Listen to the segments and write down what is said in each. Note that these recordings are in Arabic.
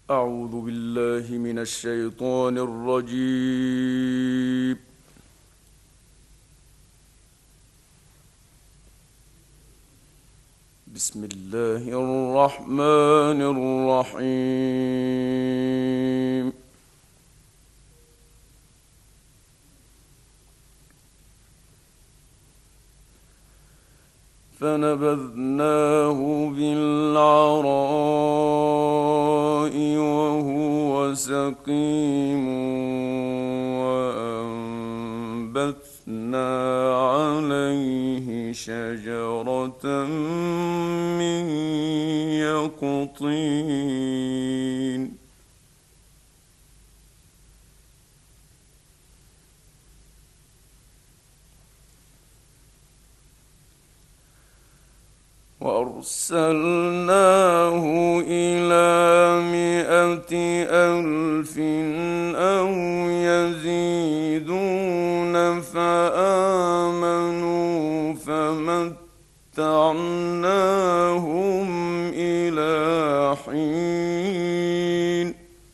أعوذ بالله من الشيطان الرجيم. بسم الله الرحمن الرحيم. فنبذناه بالعراء وهو سقيم وأنبتنا عليه شجرة من يقطين. وأرسلناه إلى 100,000 أو يزيدون فآمنوا فمتعناهم إلى حين.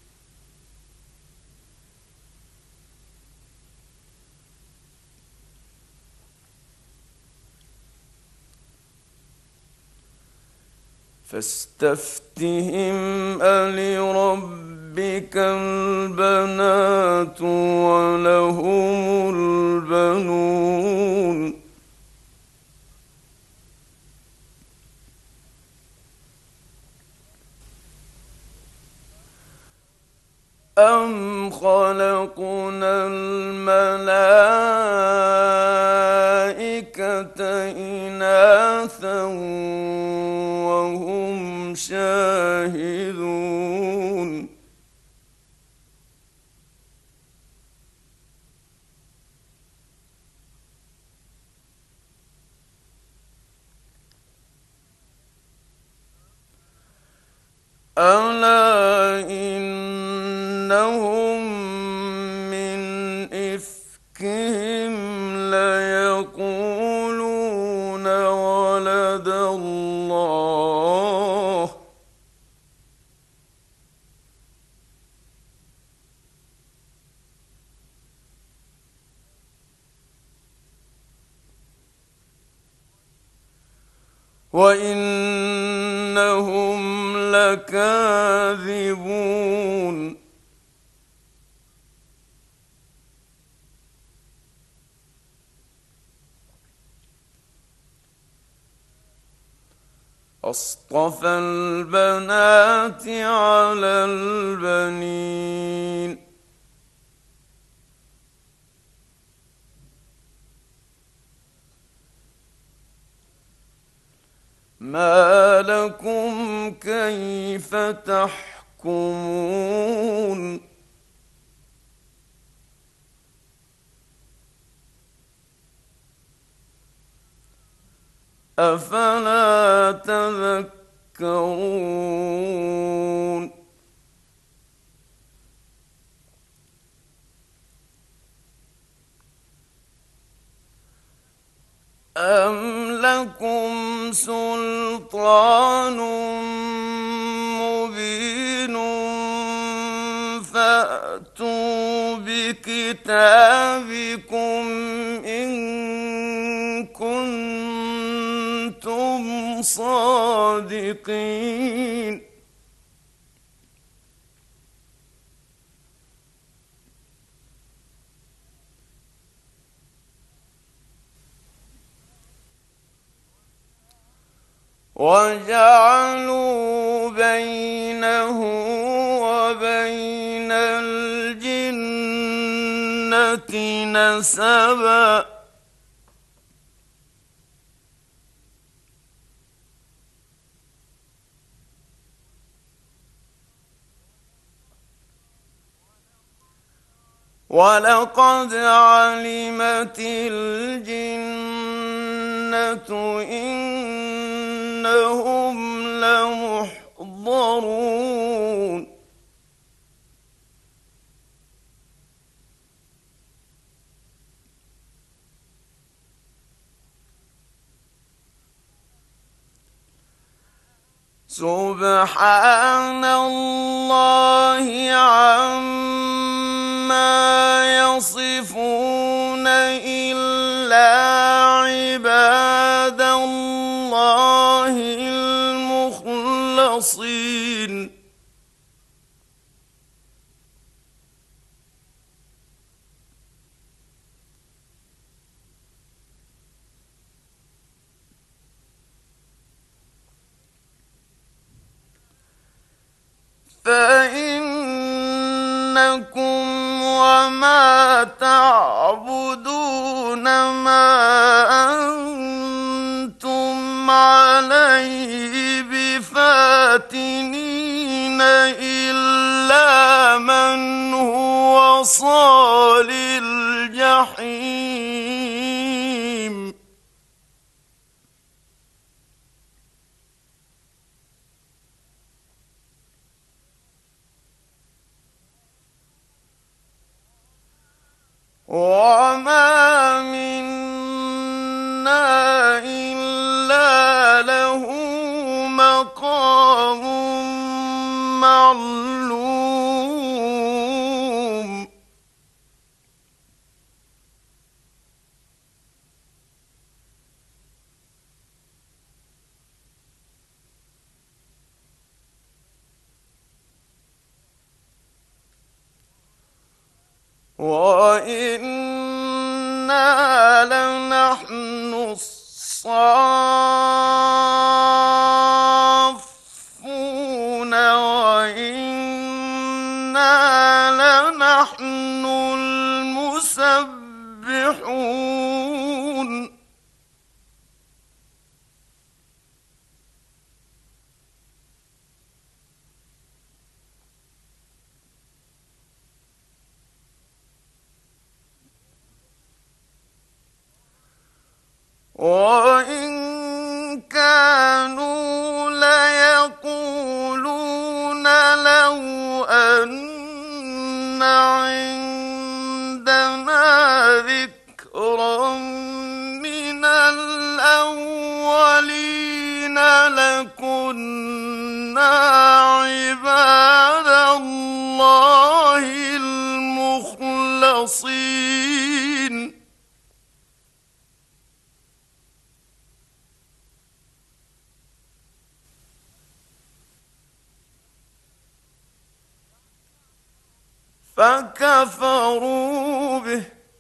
فاستفتهم ألربك البنات ولهم البنون أم خلقنا الملائكة إناثا وهم شاهدون. ألا إنهم من إفكهم ليقولون ولد الله. وإنهم لكاذبون. أصطفى البنات على البنين. ما لكم كيف تحكمون. أفلا تذكرون. أم لكم سلطان مبين فأتوا بكتابكم إن كنتم صادقين. وجعلوا بينه وبين الجنة نسبا ولقد علمت الجنة إنهم لمحضرون. سبحان الله فإنكم وما تعبدون ما أنتم عليه بفاتنين إلا من هو صال الجحيم. وما منا إلا له مقام معلوم. وإنا لنحن الصافون وإنا لنحن المسبحون. وإن كانوا ليقولون لو أن عندنا ذكرا من الأولين لكنا عباد الله المخلصين. فكفروا به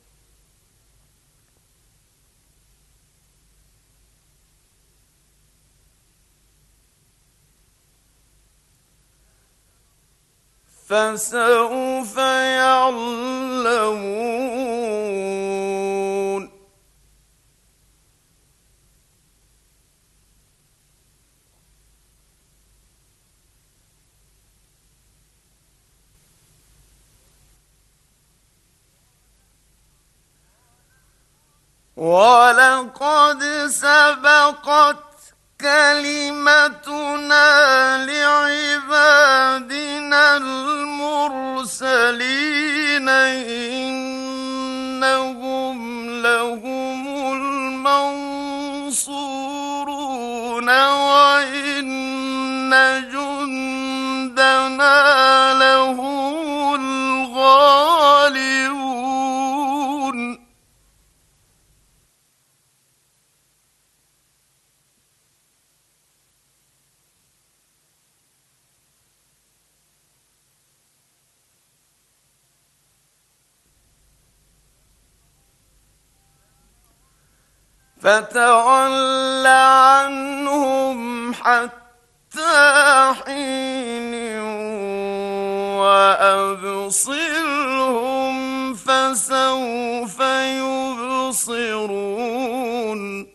فسوف يعلمون. ولقد سبقت كلمتنا لعبادنا المرسلين إنهم لهم المنصورون وإن جندنا لهم الغالبون. فتول عنهم حتى حين وأبصرهم فسوف يبصرون.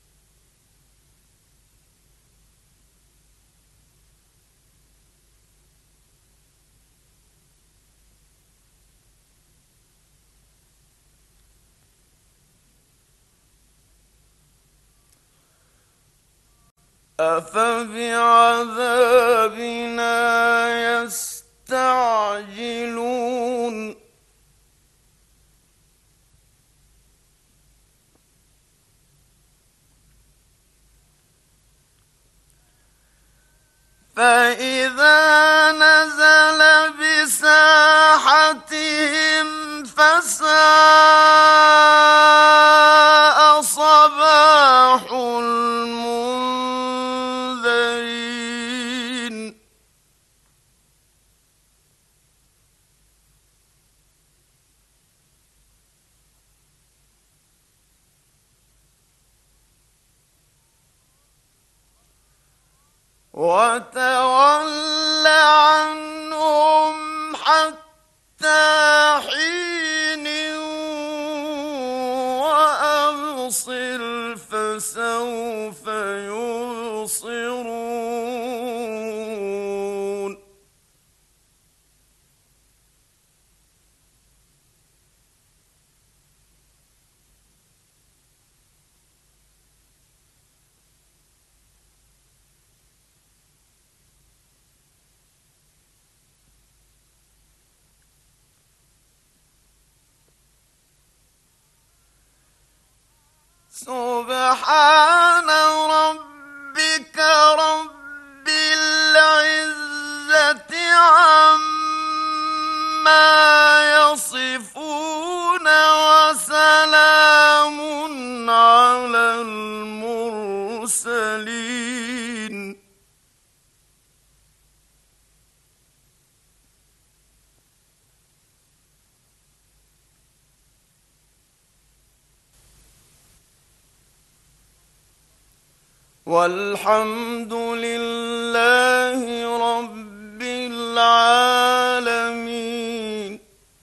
أفبعذابنا يستعجلون فإذا نزل بساحتهم فساء صباح المنذرين. وتول عنهم سبحان ربك رب العزة عما يصفون وسلام على المرسلين والحمد لله رب العالمين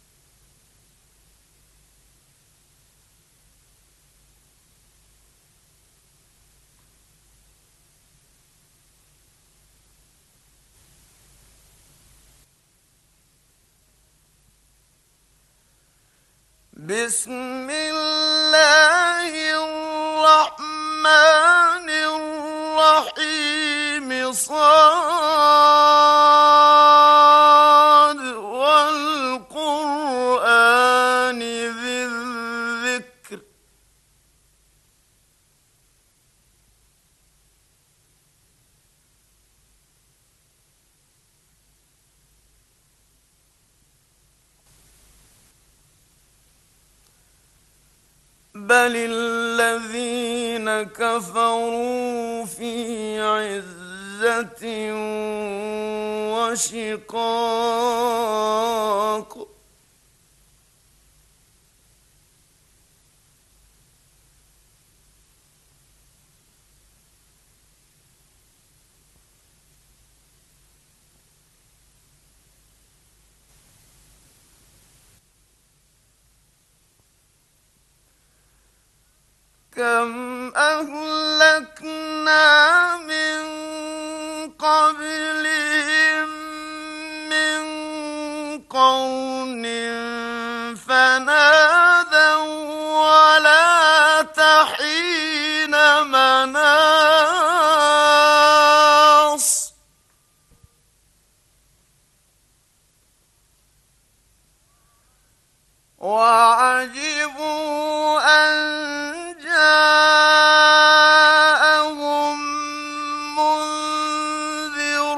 بسم الله الرحمن الرحيم صاد والقرآن ذي الذكر بل الذين كفروا في عزة وشقاق كم أهلكنا من قبلهم من قرن فنادوا ولا تحين مناص وعجبوا أن جاءهم منذر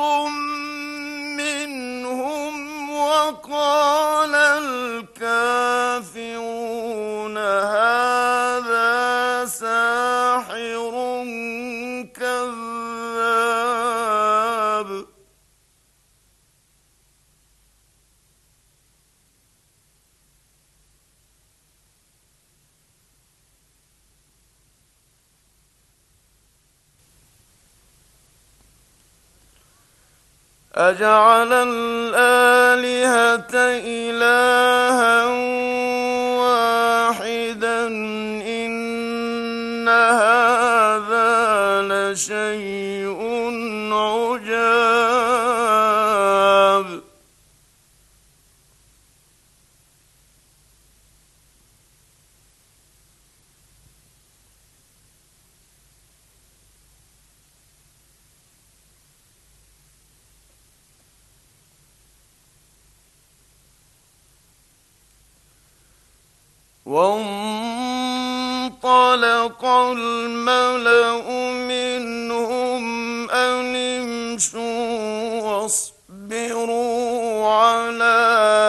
منهم وقال الكافرون هذا ساحر كذاب أجعل الآلهة إلها واحدا إن هذا لشيء عجاب وانطلق الملأ منهم أن امشوا واصبروا على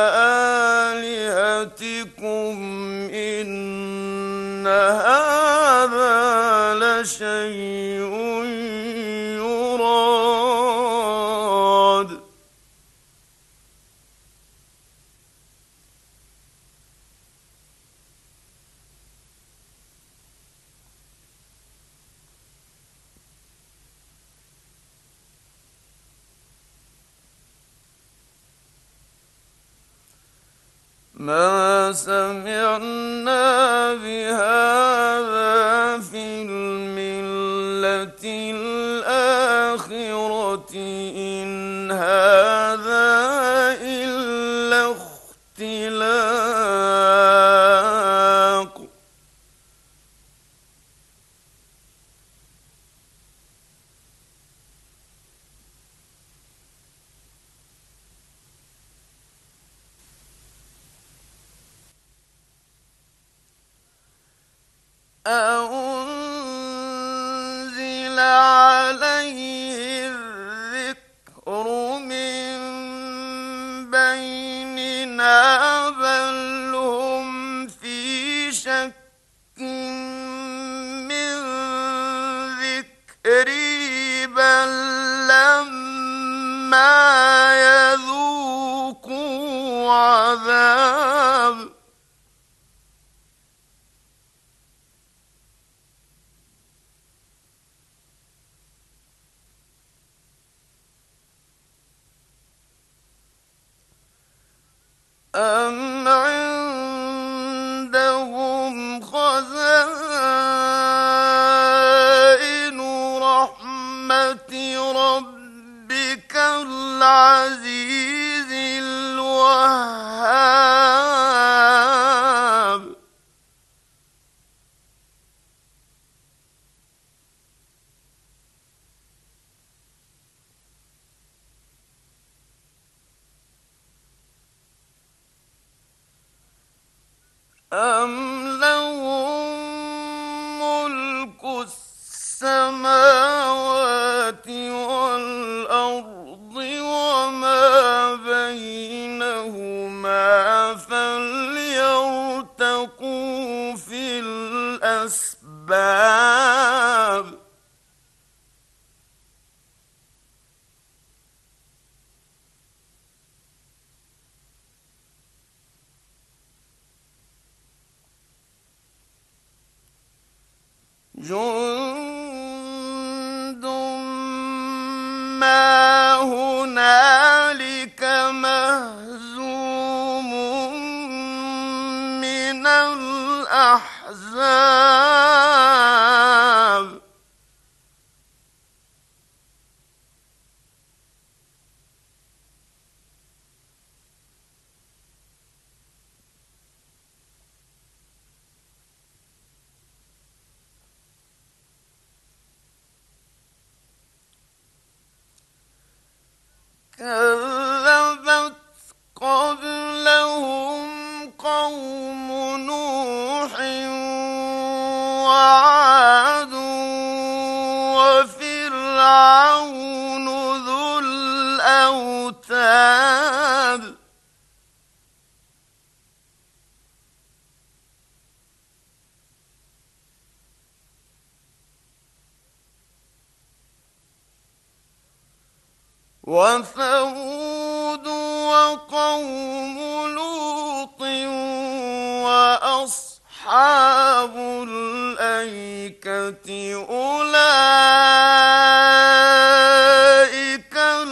آلهتكم إن هذا لشيء يراد ما سمعنا بهذا في الملة الآخرة إن هذا إلا اختلاق أو عليه الذكر من بيننا بل هم في شك من ذكري بل لما يذوقوا عذاب أم عندهم خزائن رحمة ربك العزيز الوهاب أم لهم ملك السماوات والأرض وما بينهما فليرتقوا في الأسباب جند ما هنالك مهزوم من الأحزاب كذبت قبلهم قوم نوح وعاد وفرعون ذو الأوتاد وثمود وقوم لوط وأصحاب الأيكة أولئك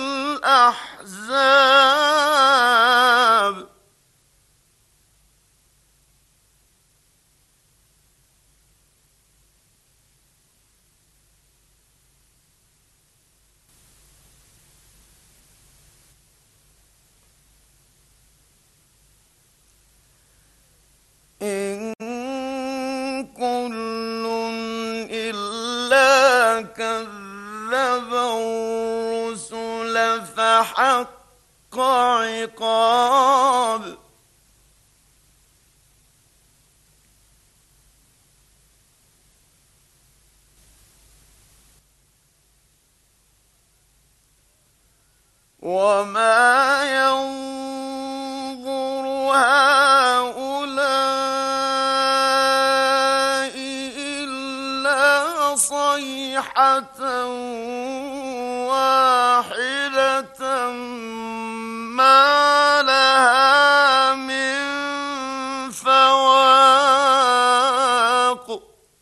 الأحزاب إن كل إلا كذب الرسل فحق عقاب وما ينظر هؤلاء إلا صيحة واحدة ما لها من فواق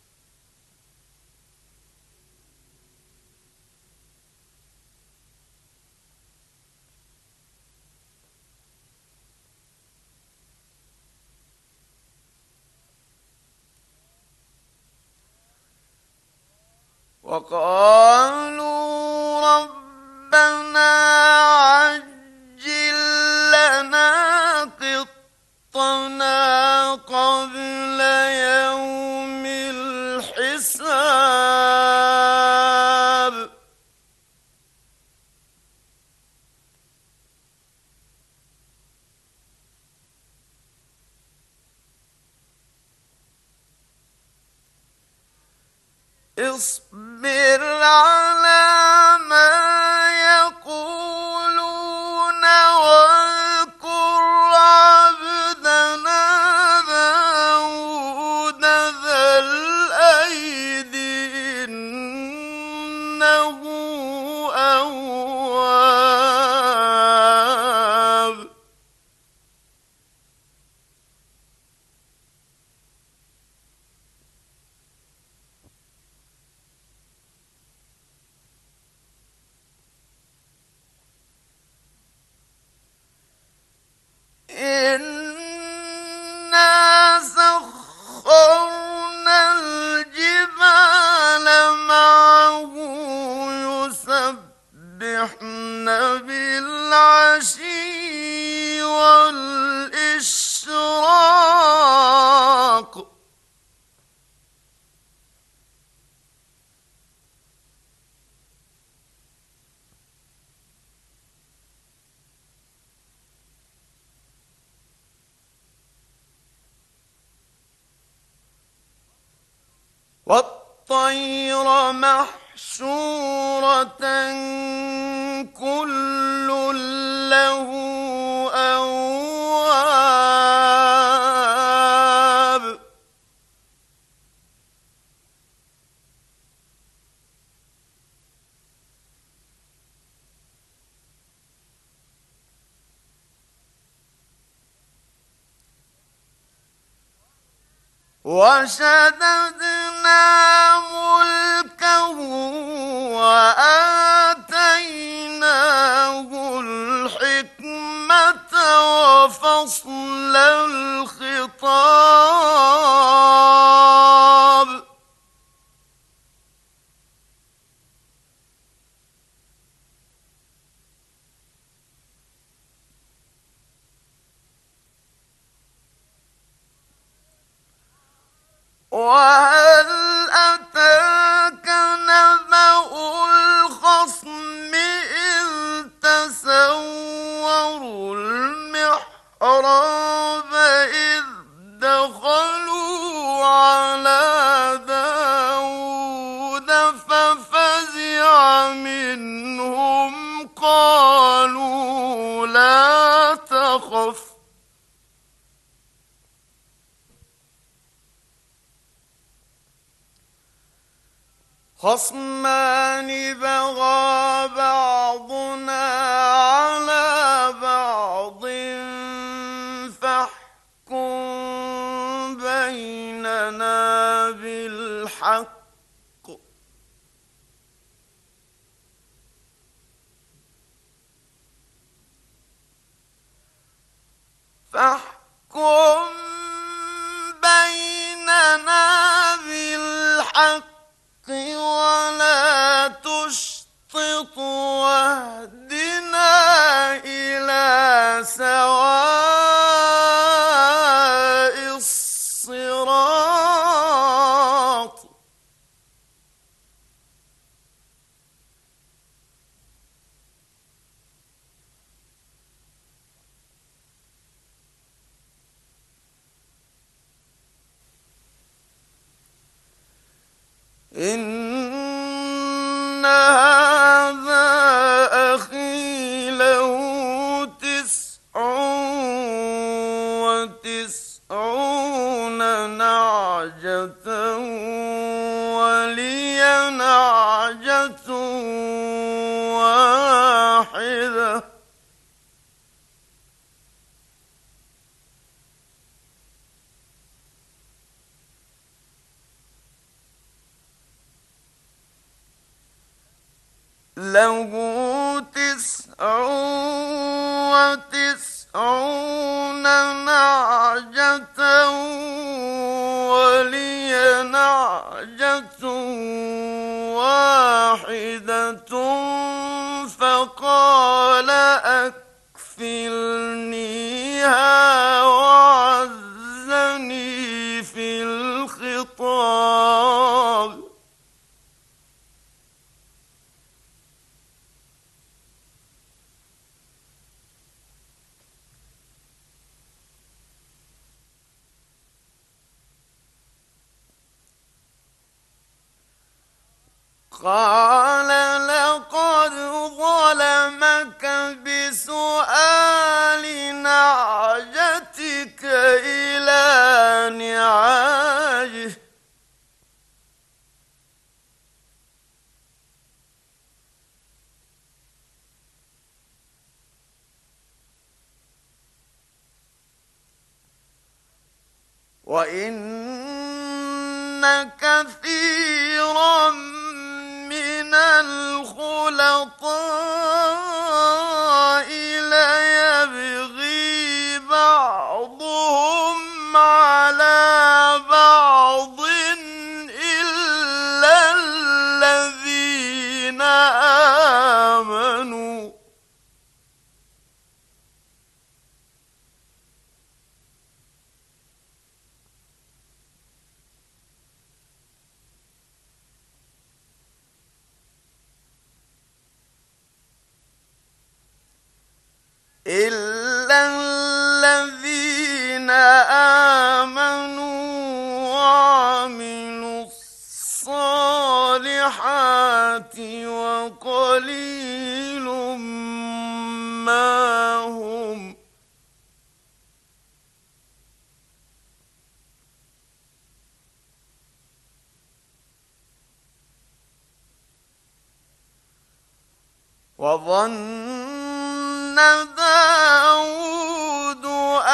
وقالوا ربنا عجل لنا قطنا قبل يوم الحساب اصبر على ما يقولون واذكر عبدنا داود ذا الأيد إنه أواب. إنا سخرنا الجبال معه يسبحن بالعشي والإشراق والطير محشورة كل له أواب. وشددنا ملكه وآتيناه الحكمة وفصل الخطاب. وهل أتاك نبأ الخصم إذ تسوروا المحراب إذ دخلوا على داود ففزع منهم قالوا لا تخف خصمان بغى بعضنا على بعض فاحكم بيننا بالحق فاحكم بيننا بالحق ولا تشطط واهدنا إلى سواء الصراط. إن هذا أخي له 99 نعجة ولي نعجة واحدة له 99 نعجة ولي نعجة واحدة فقال أكفلنيها وعزني في الخطاب. قال لقد ظلمك بسؤال نعجتك إلى نعاجه وإن كثيرا من الخلطاء ليبغي بعضهم على بعض إلا الذين آمنوا وعملوا الصالحات وقليل ما هم وظن داود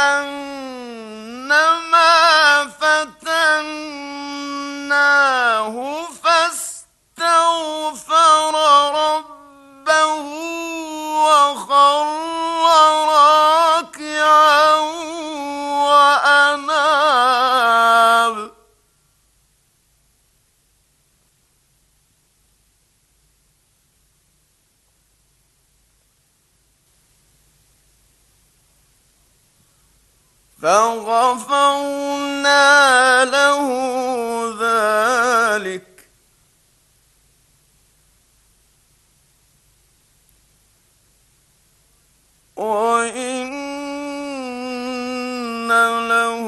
أنما فتناه فاستغفر ربه وخر راكعا وأناب فغفرنا له ذلك وإن له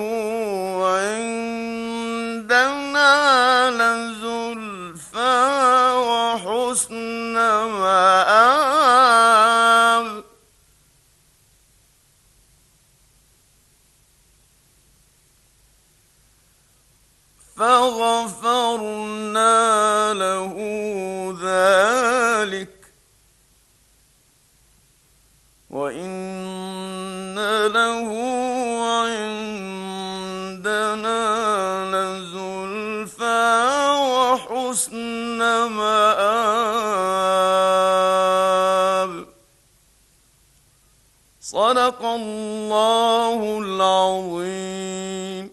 عندنا لزلفى وحسن مآب فغفرنا له ذلك وإن له عندنا لزلفى وحسن مآب صدق الله العظيم.